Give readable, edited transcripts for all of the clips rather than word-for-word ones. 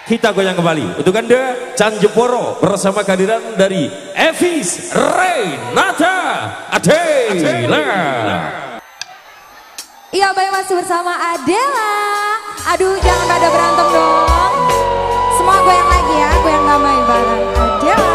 Kita goyang kembali untuk Anda Chan Jeporo bersama kehadiran dari Evis Renata Adela. Iya, baik, masih bersama Adela. Aduh, jangan pada berantem dong. Semua goyang lagi ya, goyang damai bareng Adela.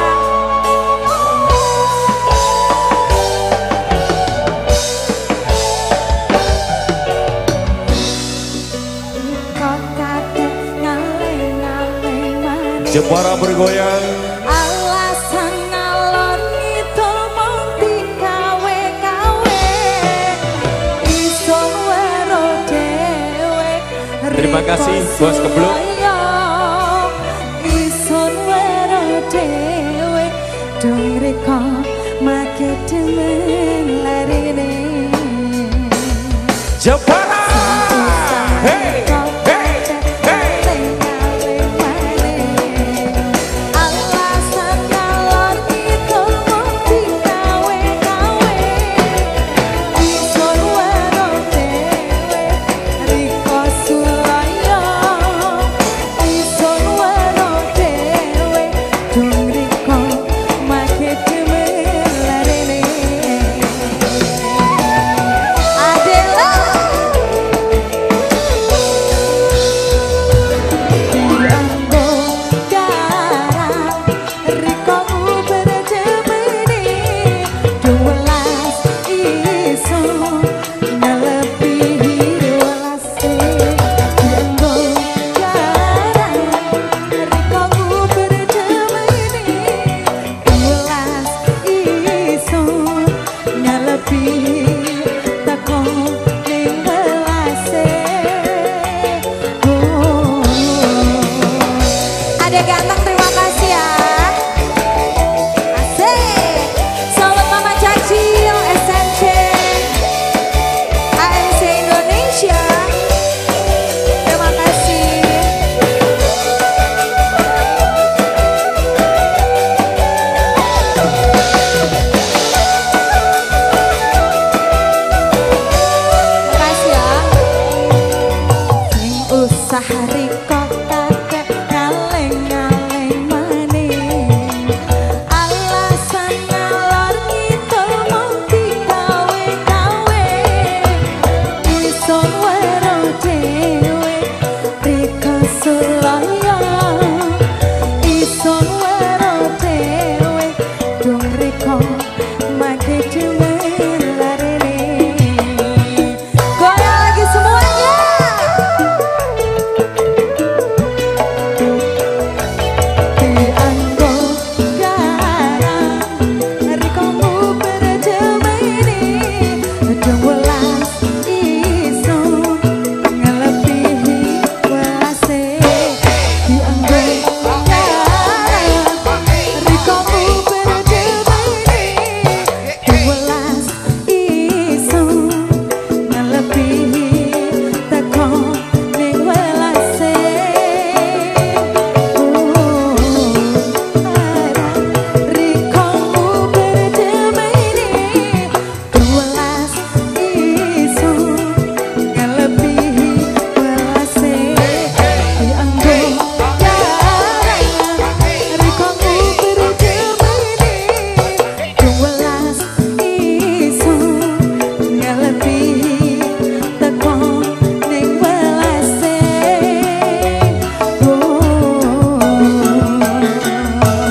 Jepara bergoyang. Alasan ngalor itu mung dikawe-kawe. Iso wero dhewe. Terima kasih Bos Kebluk. Iso wero dhewe. Dong reko make demen larine. Jepara. Hey.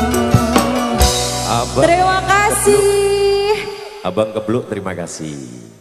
Terima kasih. Abang Kebluk, terima kasih.